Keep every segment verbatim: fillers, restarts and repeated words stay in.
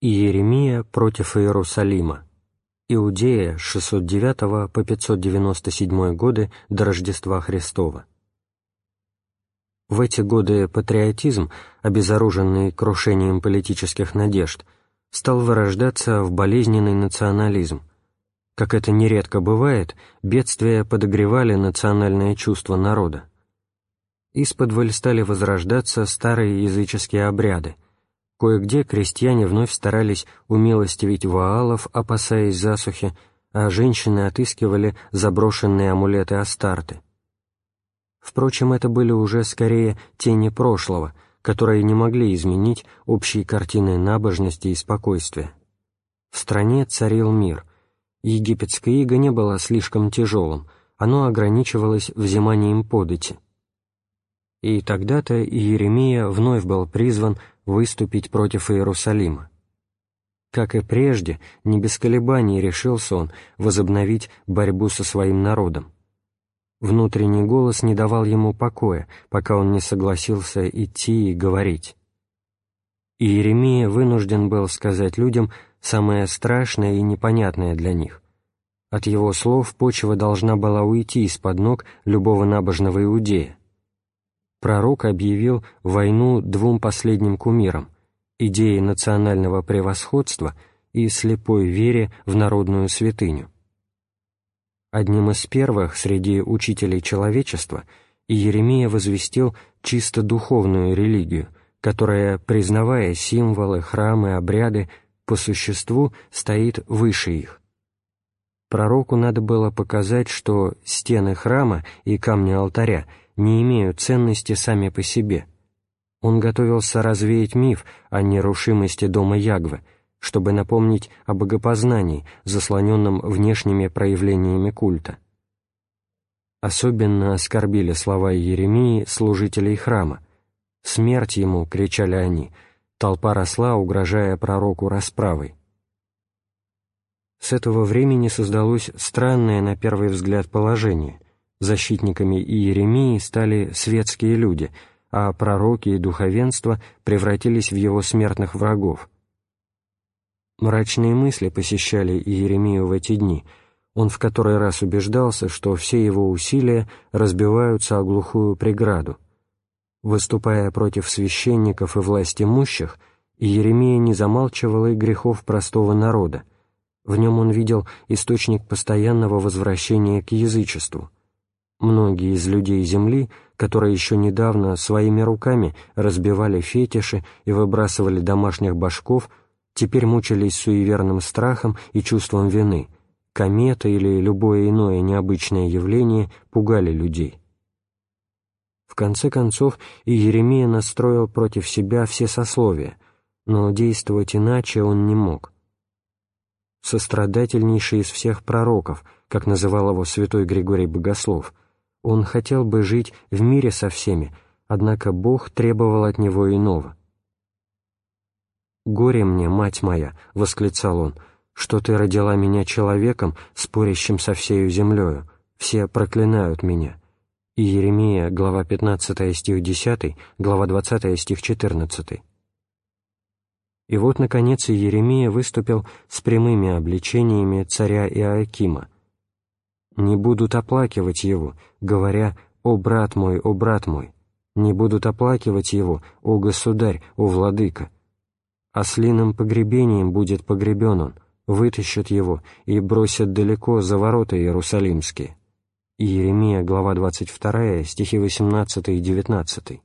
Иеремия против Иерусалима. Иудея с шестьсот девятого по пятьсот девяносто седьмой годы до Рождества Христова. В эти годы патриотизм, обезоруженный крушением политических надежд, стал вырождаться в болезненный национализм. Как это нередко бывает, бедствия подогревали национальное чувство народа. Исподволь стали возрождаться старые языческие обряды. Кое-где крестьяне вновь старались умилостивить Ваалов, опасаясь засухи, а женщины отыскивали заброшенные амулеты Астарты. Впрочем, это были уже скорее тени прошлого, которые не могли изменить общей картины набожности и спокойствия. В стране царил мир. Египетское иго не было слишком тяжелым, оно ограничивалось взиманием подати. И тогда-то Иеремия вновь был призван выступить против Иерусалима. Как и прежде, не без колебаний решился он возобновить борьбу со своим народом. Внутренний голос не давал ему покоя, пока он не согласился идти и говорить. Иеремия вынужден был сказать людям самое страшное и непонятное для них. От его слов почва должна была уйти из-под ног любого набожного иудея. Пророк объявил войну двум последним кумирам — идее национального превосходства и слепой вере в народную святыню. Одним из первых среди учителей человечества Иеремия возвестил чисто духовную религию, которая, признавая символы, храмы, обряды, по существу стоит выше их. Пророку надо было показать, что стены храма и камни алтаря не имеют ценности сами по себе. Он готовился развеять миф о нерушимости дома Ягвы, чтобы напомнить о богопознании, заслоненном внешними проявлениями культа. Особенно оскорбили слова Иеремии служителей храма. «Смерть ему!» — кричали они. Толпа росла, угрожая пророку расправой. С этого времени создалось странное на первый взгляд положение. Защитниками Иеремии стали светские люди, а пророки и духовенство превратились в его смертных врагов. Мрачные мысли посещали Иеремию в эти дни. Он в который раз убеждался, что все его усилия разбиваются о глухую преграду. Выступая против священников и властимущих, Иеремия не замалчивал и грехов простого народа. В нем он видел источник постоянного возвращения к язычеству. Многие из людей земли, которые еще недавно своими руками разбивали фетиши и выбрасывали домашних башков, теперь мучились суеверным страхом и чувством вины. Комета или любое иное необычное явление пугали людей. В конце концов, Иеремия настроил против себя все сословия, но действовать иначе он не мог. Сострадательнейший из всех пророков, как называл его святой Григорий Богослов, он хотел бы жить в мире со всеми, однако Бог требовал от него иного. «Горе мне, мать моя!» — восклицал он, — «что ты родила меня человеком, спорящим со всею землею. Все проклинают меня». Иеремия, глава пятнадцатая, стих десятый, глава двадцатая, стих четырнадцатый. И вот, наконец, Иеремия выступил с прямыми обличениями царя Иоакима. «Не будут оплакивать его, говоря: „О, брат мой, о, брат мой!“ Не будут оплакивать его: „О, государь, о, владыка!“ Ослиным погребением будет погребен он, вытащат его и бросят далеко за ворота иерусалимские». Иеремия, глава двадцать вторая, стихи восемнадцатый и девятнадцатый.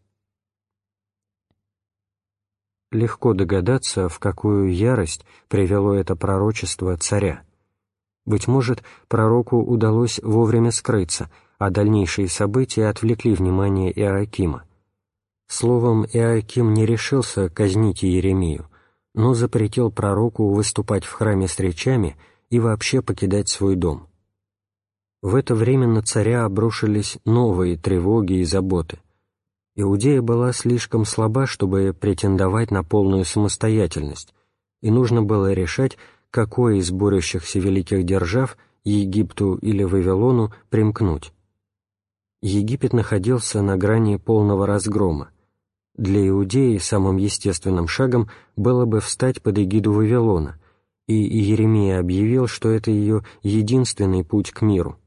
Легко догадаться, в какую ярость привело это пророчество царя. Быть может, пророку удалось вовремя скрыться, а дальнейшие события отвлекли внимание Иоакима. Словом, Иоаким не решился казнить Иеремию, но запретил пророку выступать в храме с речами и вообще покидать свой дом. В это время на царя обрушились новые тревоги и заботы. Иудея была слишком слаба, чтобы претендовать на полную самостоятельность, и нужно было решать, какой из борющихся великих держав, Египту или Вавилону, примкнуть. Египет находился на грани полного разгрома. Для Иудеи самым естественным шагом было бы встать под эгиду Вавилона, и Иеремия объявил, что это ее единственный путь к миру.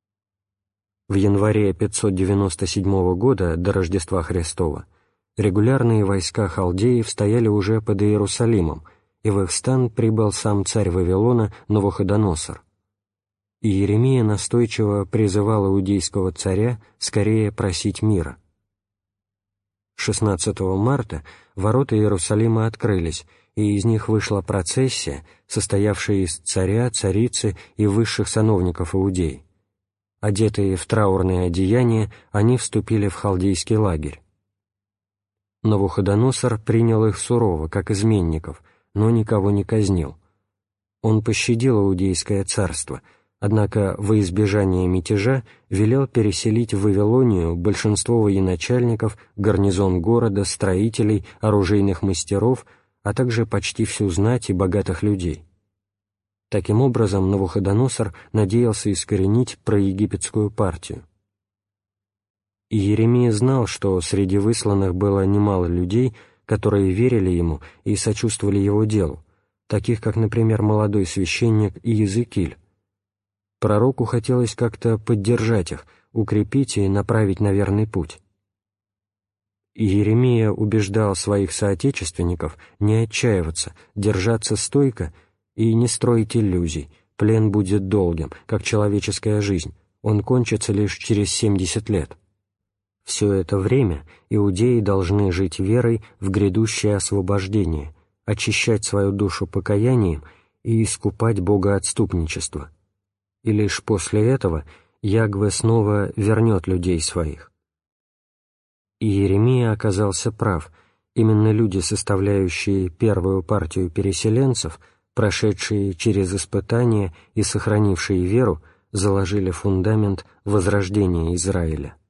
В январе пятьсот девяносто седьмого года до Рождества Христова регулярные войска халдеев стояли уже под Иерусалимом, и в их стан прибыл сам царь Вавилона Навуходоносор. Иеремия настойчиво призывал иудейского царя скорее просить мира. шестнадцатого марта ворота Иерусалима открылись, и из них вышла процессия, состоявшая из царя, царицы и высших сановников Иудеи. Одетые в траурные одеяния, они вступили в халдейский лагерь. Навуходоносор принял их сурово, как изменников, но никого не казнил. Он пощадил Иудейское царство, однако во избежание мятежа велел переселить в Вавилонию большинство военачальников, гарнизон города, строителей, оружейных мастеров, а также почти всю знать и богатых людей. Таким образом, Навуходоносор надеялся искоренить проегипетскую партию. Иеремия знал, что среди высланных было немало людей, которые верили ему и сочувствовали его делу, таких как, например, молодой священник Иезекииль. Пророку хотелось как-то поддержать их, укрепить и направить на верный путь. Иеремия убеждал своих соотечественников не отчаиваться, держаться стойко и не строить иллюзий. Плен будет долгим, как человеческая жизнь, он кончится лишь через семьдесят лет. Все это время иудеи должны жить верой в грядущее освобождение, очищать свою душу покаянием и искупать богоотступничество. И лишь после этого Ягве снова вернет людей своих. Иеремия оказался прав. Именно люди, составляющие первую партию переселенцев, прошедшие через испытания и сохранившие веру, заложили фундамент возрождения Израиля.